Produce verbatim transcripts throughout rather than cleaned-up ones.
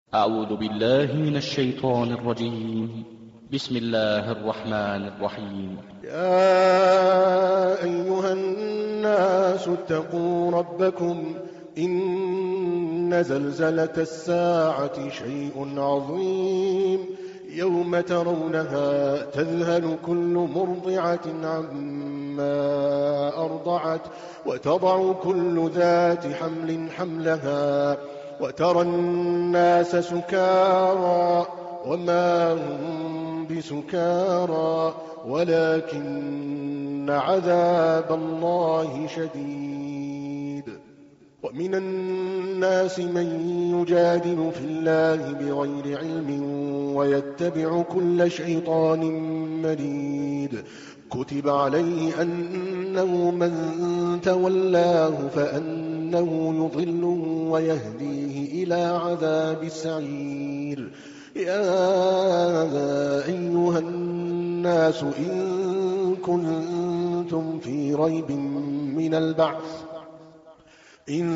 أعوذ بالله من الشيطان الرجيم. بسم الله الرحمن الرحيم. يا أيها الناس اتقوا ربكم إن زلزلة الساعة شيء عظيم يوم ترونها تذهل كل مرضعة عما أرضعت وتضع كل ذات حمل حملها وترى الناس سكارى وما هم بسكارى ولكن عذاب الله شديد. ومن الناس من يجادل في الله بغير علم ويتبع كل شيطان مريد. كتب عليه أنه من تولاه فأنه يضله ويهديه إلى عذاب السعير. يا أيها الناس إن كنتم في ريب من البعث إن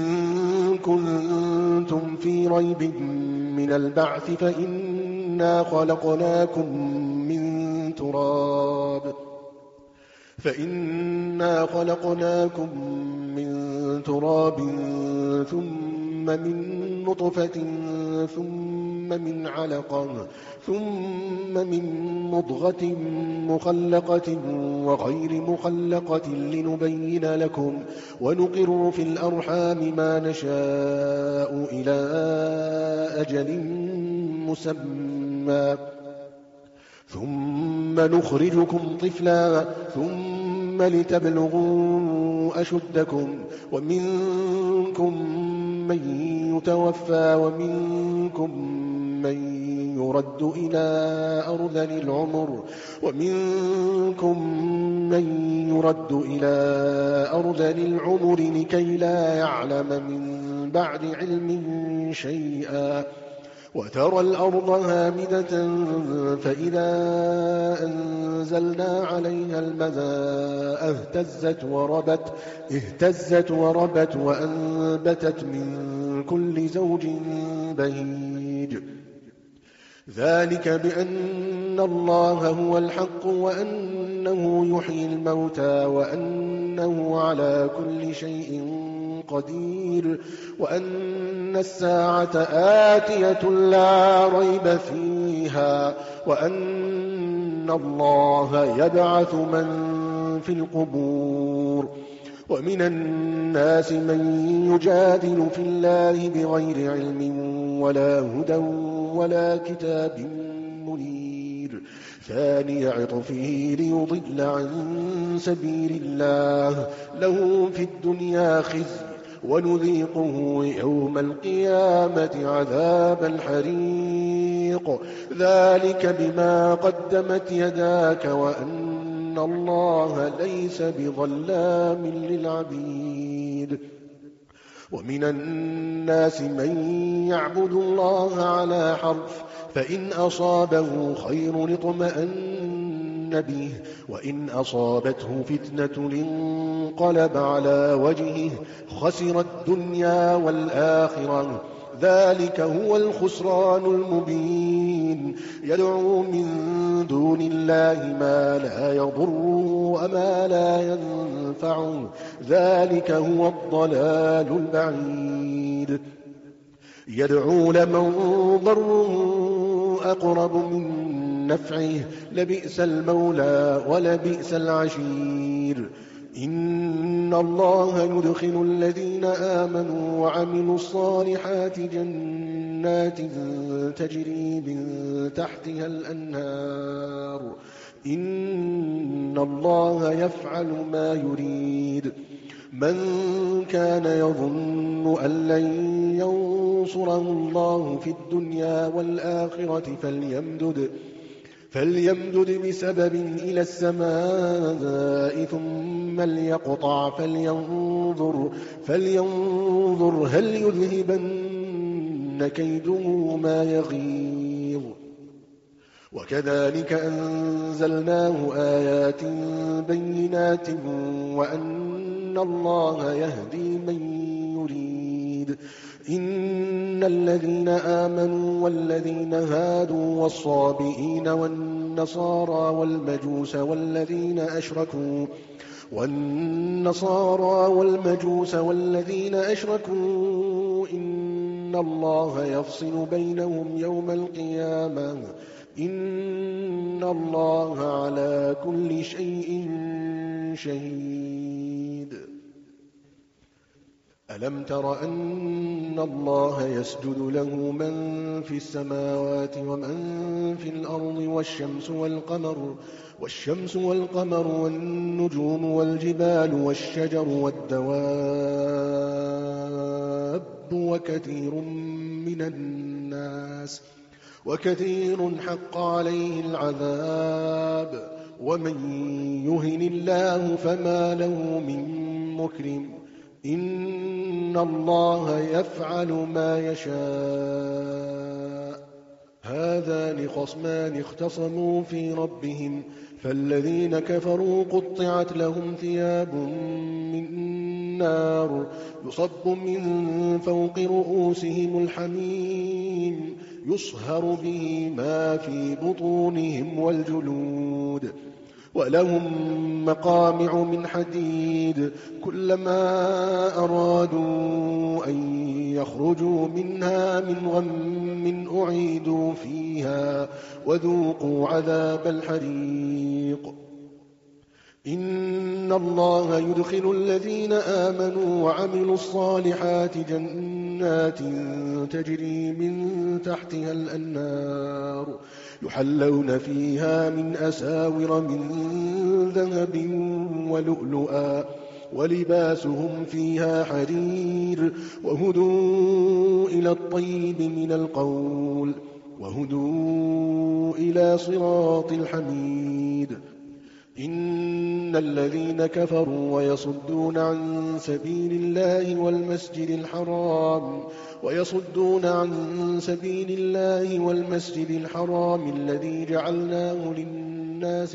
كنتم في ريب من البعث فإنا خلقناكم من تراب فإنا خلقناكم من تراب ثم من نطفة ثم من علقة ثم من مضغة مخلقة وغير مخلقة لنبين لكم ونقر في الأرحام ما نشاء إلى أجل مسمى ثم نخرجكم طفلا ثم لتبلغوا أشدكم ومنكم من يتوفى ومنكم من يرد إلى أرذل العمر ومنكم من يرد إلى أرذل العمر لكي لا يعلم من بعد علم شيئا. وترى الأرض هامدة فإذا أنزلنا عليها الماء اهتزت وربت, اهتزت وربت وأنبتت من كل زوج بهيج. ذلك بأن الله هو الحق وأنه يحيي الموتى وأنه على كل شيء قدير وأن الساعة آتية لا ريب فيها وأن الله يبعث من في القبور. ومن الناس من يجادل في الله بغير علم ولا هدى ولا كتاب منير. ثاني عطفه ليضل عن سبيل الله له في الدنيا خزي ونذيقه يوم القيامة عذاب الحريق. ذلك بما قدمت يداك وأن الله ليس بظلام للعبيد. ومن الناس من يعبد الله على حرف فإن أصابه خير اطمأن به وإن أصابته فتنة انقلب على وجهه خسر الدنيا والآخرة. ذلك هو الخسران المبين. يدعو من دون الله ما لا يضره وما لا ينفعه. ذلك هو الضلال البعيد. يدعو لمن ضره أقرب من نفعه لبئس المولى ولبئس العشير. إن الله يدخل الذين آمنوا وعملوا الصالحات جنات تجري من تحتها الأنهار. إن الله يفعل ما يريد. من كان يظن أن لن ينصره الله في الدنيا والآخرة فليمدد فليمدد بسبب إلى السماء ثم ليقطع فلينظر, فلينظر هل يذهبن كيده ما يغيظ. وكذلك أنزلناه آيات بينات وأن الله يهدي من يريد. إن إن الذين آمنوا والذين هادوا والصابئين والنصارى والمجوس والذين أشركوا والنصارى والمجوس والذين أشركوا إن الله يفصل بينهم يوم القيامة إن الله على كل شيء شهيد. ألم تر أن الله يسجد له من في السماوات ومن في الأرض والشمس والقمر والشمس والقمر والنجوم والجبال والشجر والدواب وكثير من الناس وكثير حق عليه العذاب ومن يهن الله فما له من مكرم إن الله يفعل ما يشاء. هذان خصمان اختصموا في ربهم فالذين كفروا قطعت لهم ثياب من نار يصب من فوق رؤوسهم الحميم يصهر به ما في بطونهم والجلود ولهم مقامع من حديد كلما أرادوا أن يخرجوا منها من غم أعيدوا فيها وذوقوا عذاب الحريق. إن الله يدخل الذين آمنوا وعملوا الصالحات جنات تجري من تحتها الأنهار يحلون فيها من أساور من ذهب ولؤلؤا ولباسهم فيها حرير وهدوا إلى الطيب من القول وهدوا إلى صراط الحميد. إن الذين كفروا ويصدون عن سبيل الله والمسجد الحرام ويصدون عن سبيل الله والمسجد الحرام الذي جعلناه للناس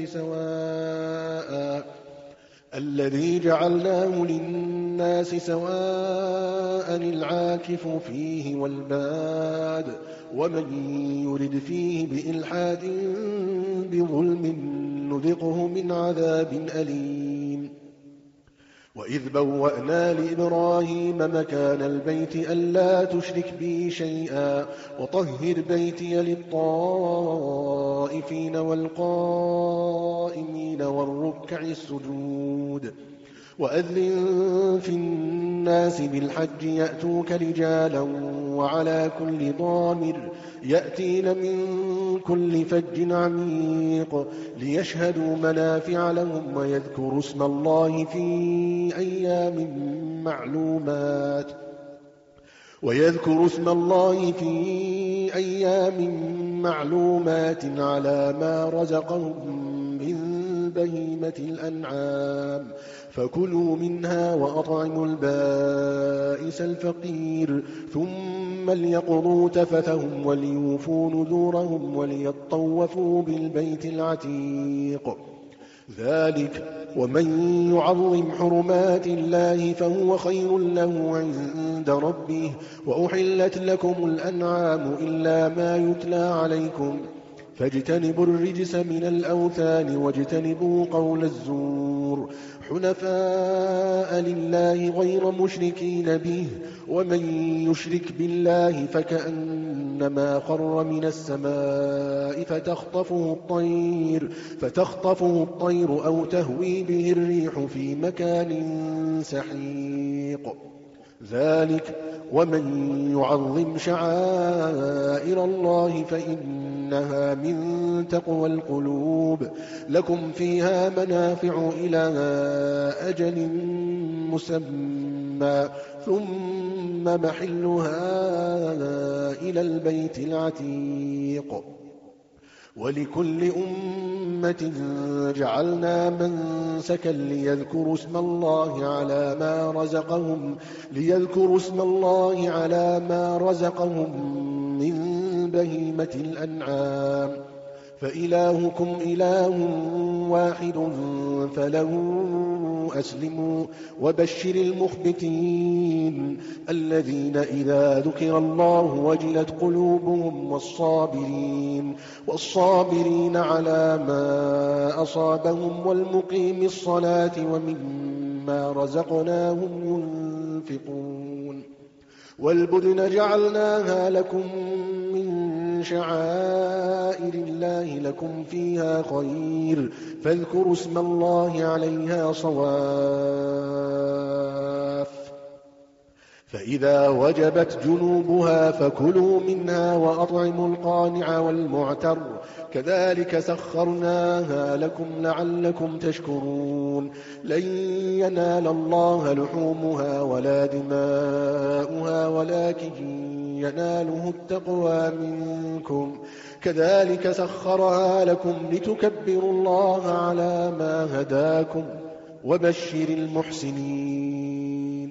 سواء الذي جعلناه للناس سواء العاكف فيه والباد ومن يرد فيه بإلحاد بظلم نذقه من عذاب أليم. وإذ بوأنا لإبراهيم مكان البيت ألا تشرك بي شيئا وطهر بيتي للطائفين والقائمين والركع السجود وأذن في الناس بالحج يأتوك رجالا وعلى كل ضامر يأتين من كل فج عميق ليشهدوا منافع لهم ويذكروا اسم الله في أيام معلومات ويذكروا اسم الله في أيام معلومات على ما رزقهم من بهيمة الأنعام فكلوا منها وأطعموا البائس الفقير ثم ليقضوا تفثهم وليوفوا نذورهم وليطوفوا بالبيت العتيق. ذلك ومن يعظم حرمات الله فهو خير له عند ربه. وأحلت لكم الأنعام إلا ما يتلى عليكم فاجتنبوا الرجس من الأوثان واجتنبوا قول الزور حنفاء لله غير مشركين به ومن يشرك بالله فكأنما خر من السماء فتخطفه الطير فتخطفه الطير أو تهوي به الريح في مكان سحيق. ذلك ومن يعظم شعائر الله فإنها من تقوى القلوب. لكم فيها منافع إلى أجل مسمى ثم محلها إلى البيت العتيق. ولكل أمة جعلنا منسكا ليذكروا اسم الله على ما رزقهم ليذكروا اسم الله على ما رزقهم من بهيمة الأنعام فإلهكم إله واحد فله أسلموا وبشر المخبتين الذين إذا ذكر الله وجلت قلوبهم والصابرين والصابرين على ما أصابهم والمقيم الصلاة ومما رزقناهم ينفقون والبدن جعلناها لكم من شعائر الله لكم فيها خير فاذكروا اسم الله عليها صواف فإذا وجبت جنوبها فكلوا منها وأطعموا القانع والمعتر كذلك سخرناها لكم لعلكم تشكرون لن ينال الله لحومها ولا دماؤها ولكن يناله التقوى منكم كذلك سخرها لكم لتكبروا الله على ما هداكم وبشر المحسنين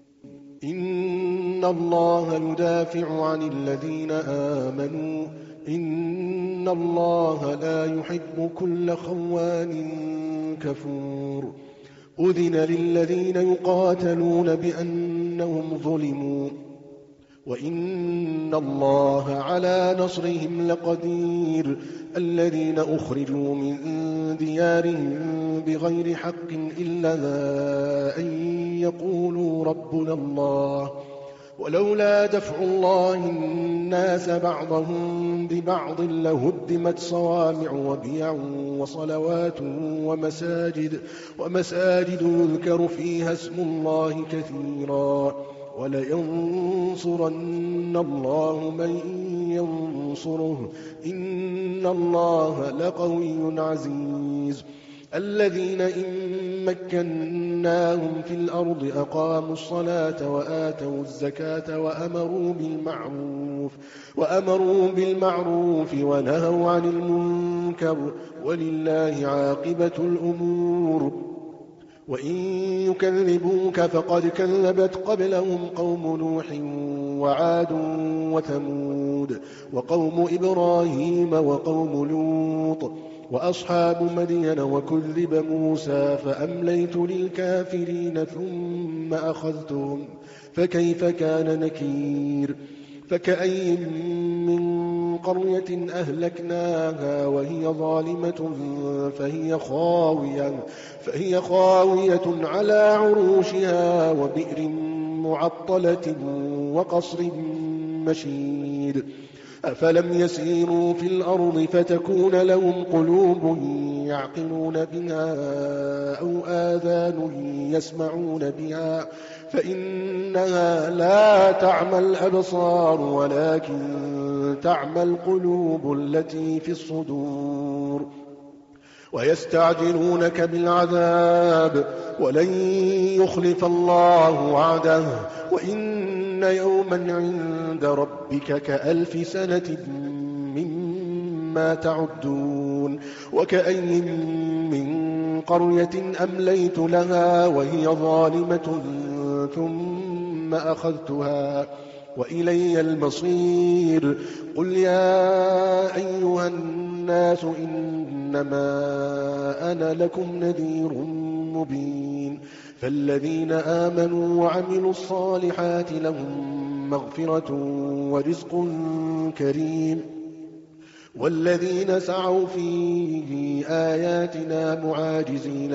إن الله يدافع عن الذين آمنوا إن الله لا يحب كل خوان كفور أذن للذين يقاتلون بأنهم ظلموا وإن الله على نصرهم لقدير الذين أخرجوا من ديارهم بغير حق إلا أن يقولوا ربنا الله ولولا دفع الله الناس بعضهم ببعض لهدمت صوامع وبيع وصلوات ومساجد ومساجد يذكر فيها اسم الله كثيرا ولينصرن الله من ينصره إن الله لقوي عزيز الذين إن مكناهم في الأرض أقاموا الصلاة وآتوا الزكاة وأمروا بالمعروف وأمروا بالمعروف ونهوا عن المنكر ولله عاقبة الأمور وإن يكذبوك فقد كذبت قبلهم قوم نوح وعاد وثمود وقوم إبراهيم وقوم لوط وأصحاب مدين وكذب موسى فأمليت للكافرين ثم أخذتهم فكيف كان نكير فكأي من قرية أهلكناها وهي ظالمة فهي خاوية, فهي خاوية على عروشها وبئر معطلة وقصر مشيد أفلم يسيروا في الأرض فتكون لهم قلوب يعقلون بها أو آذان يسمعون بها فإنها لا تعمى الأبصار ولكن تعمى القلوب التي في الصدور ويستعجلونك بالعذاب ولن يخلف الله وعده وإن يوما عند ربك كألف سنة مما تعدون وكأي من قرية أمليت لها وهي ظالمة ثم أخذتها وإلي المصير قل يا أيها الناس إنما أنا لكم نذير مبين فالذين آمنوا وعملوا الصالحات لهم مغفرة ورزق كريم والذين سعوا في آياتنا معاجزين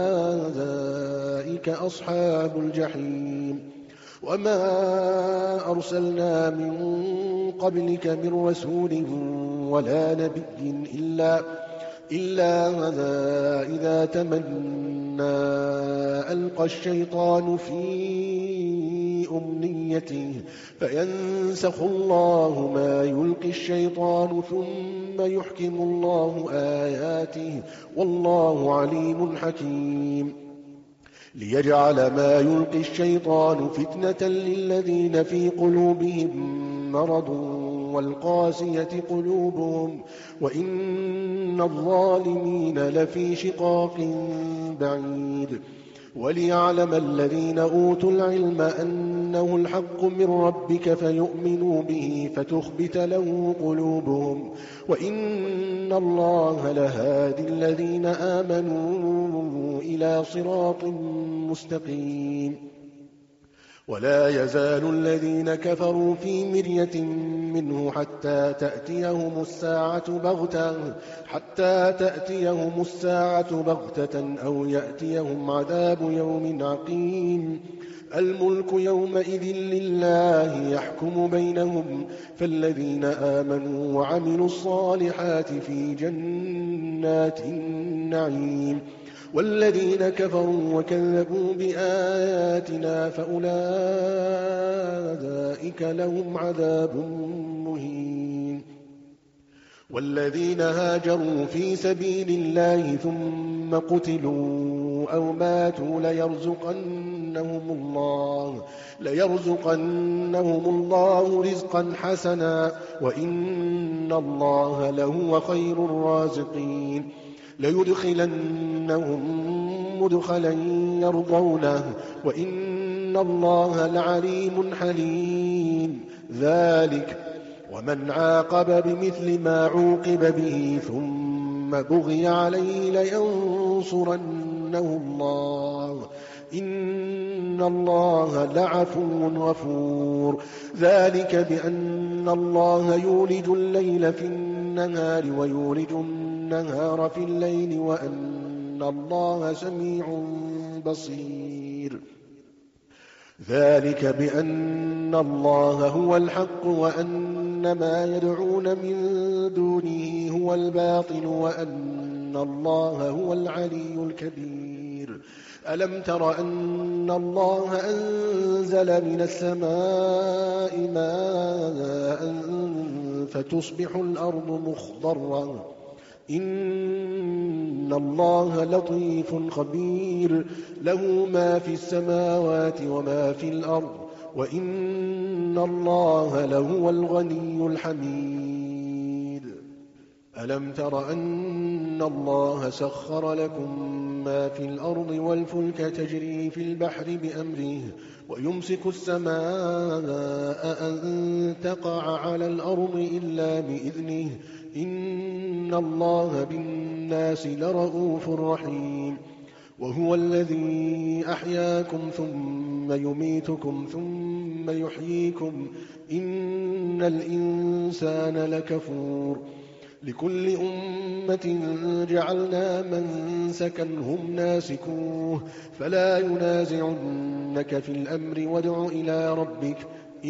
أولئك أصحاب الجحيم وما أرسلنا من قبلك من رسول ولا نبي إلا إلا إذا تمنى ألقى الشيطان في أمنيته فينسخ الله ما يلقي الشيطان ثم يحكم الله آياته والله عليم حكيم ليجعل ما يلقي الشيطان فتنة للذين في قلوبهم مرض والقاسية قلوبهم وإن الظالمين لفي شقاق بعيد وليعلم الذين أوتوا العلم أنه الحق من ربك فيؤمنوا به فتخبت له قلوبهم وإن الله لهادي الذين آمنوا إلى صراط مستقيم. ولا يزال الذين كفروا في مرية منه حتى تأتيهم الساعة بغتة حتى تأتيهم الساعة بغتة أو يأتيهم عذاب يوم عقيم. الملك يومئذ لله يحكم بينهم فالذين آمنوا وعملوا الصالحات في جنات النعيم والذين كفروا وكذبوا بآياتنا فأولئك لهم عذاب مهين. والذين هاجروا في سبيل الله ثم قتلوا أو ماتوا ليرزقنهم الله ليرزقنهم الله رزقا حسنا وإن الله لهو خير الرازقين. ليدخلنهم مدخلا يرضونه وإن الله لعليم حليم. ذلك ومن عاقب بمثل ما عوقب به ثم بغي عليه لينصرنه الله إن الله لعفو غفور. ذلك بأن الله يولج الليل في النهار ويولج النهار في الليل وأن الله سميع بصير. ذلك بأن الله هو الحق وأن ما يدعون من دونه هو الباطل وأن الله هو العلي الكبير. ألم تر أن الله أنزل من السماء ماء فتصبح الأرض مخضرا إن الله لطيف خبير له ما في السماوات وما في الأرض وإن الله لهو الغني الحميد. ألم تر أن الله سخر لكم ما في الأرض والفلك تجري في البحر بأمره ويمسك السماء أن تقع على الأرض إلا بإذنه إن الله بالناس لرءوف رحيم. وهو الذي أحياكم ثم يميتكم ثم يحييكم إن الإنسان لكفور. لكل أمة جعلنا منسكا هم ناسكوه فلا ينازعنك في الأمر وادع إلى ربك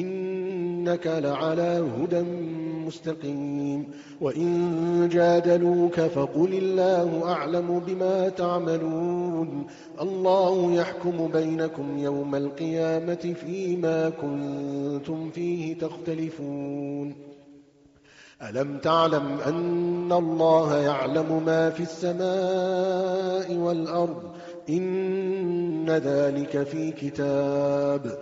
إنك لعلى هدى مستقيم. وإن جادلوك فقل الله أعلم بما تعملون الله يحكم بينكم يوم القيامة فيما كنتم فيه تختلفون. ألم تعلم أن الله يعلم ما في السماء والأرض إن ذلك في كتاب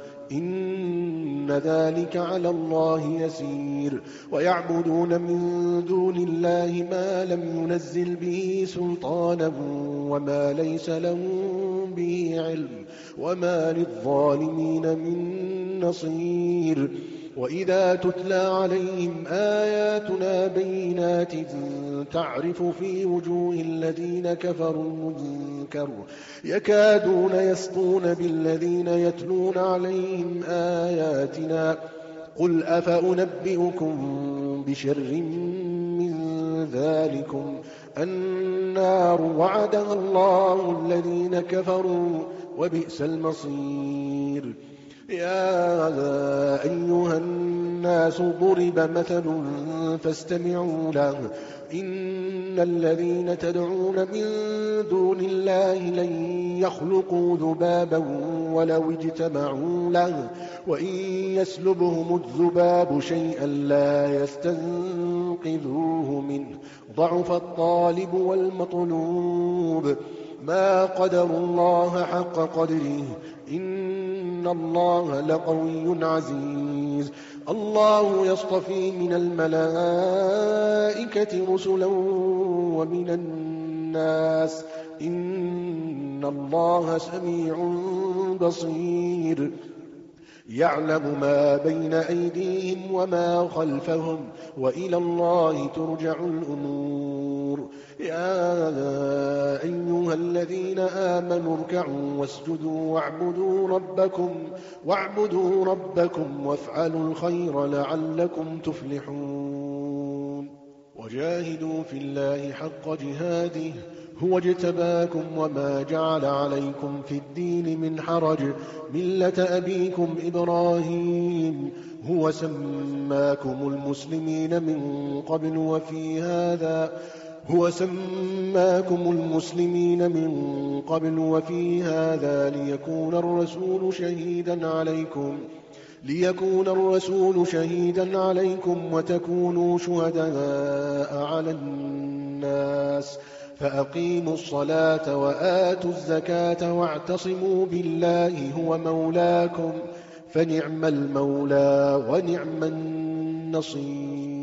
إن ذلك على الله يسير. ويعبدون من دون الله ما لم ينزل به سلطانا وما ليس لهم به علم وما للظالمين من نصير. وإذا تتلى عليهم آياتنا بينات تعرف في وجوه الذين كفروا المنكر يكادون يسطون بالذين يتلون عليهم آياتنا قل أفأنبئكم بشر من ذلكم النار وعدها الله الذين كفروا وبئس المصير. يا أيها الناس ضرب مثل فاستمعوا له إن الذين تدعون من دون الله لن يخلقوا ذبابا ولو اجتمعوا له وإن يسلبهم الذباب شيئا لا يستنقذوه منه ضعف الطالب والمطلوب. ما قدروا الله حق قدره إن الله لقوي عزيز. الله يصطفي من الملائكة رسلا ومن الناس الناس إن الله سميع بصير يعلم ما بين أيديهم وما خلفهم وإلى الله ترجع الأمور يا أيها الذين آمنوا اركعوا واسجدوا واعبدوا ربكم واعبدوا ربكم وافعلوا الخير لعلكم تفلحون وجاهدوا في الله حق جهاده هو اجتباكم وما جعل عليكم في الدين من حرج ملة أبيكم إبراهيم هو سماكم المسلمين من قبل وفي هذا هو سماكم المسلمين من قبل وفي هذا ليكون الرسول شهيدا عليكم ليكون الرسول شهيدا عليكم وتكونوا شهداء على الناس فأقيموا الصلاة وآتوا الزكاة واعتصموا بالله هو مولاكم فنعم المولى ونعم النصير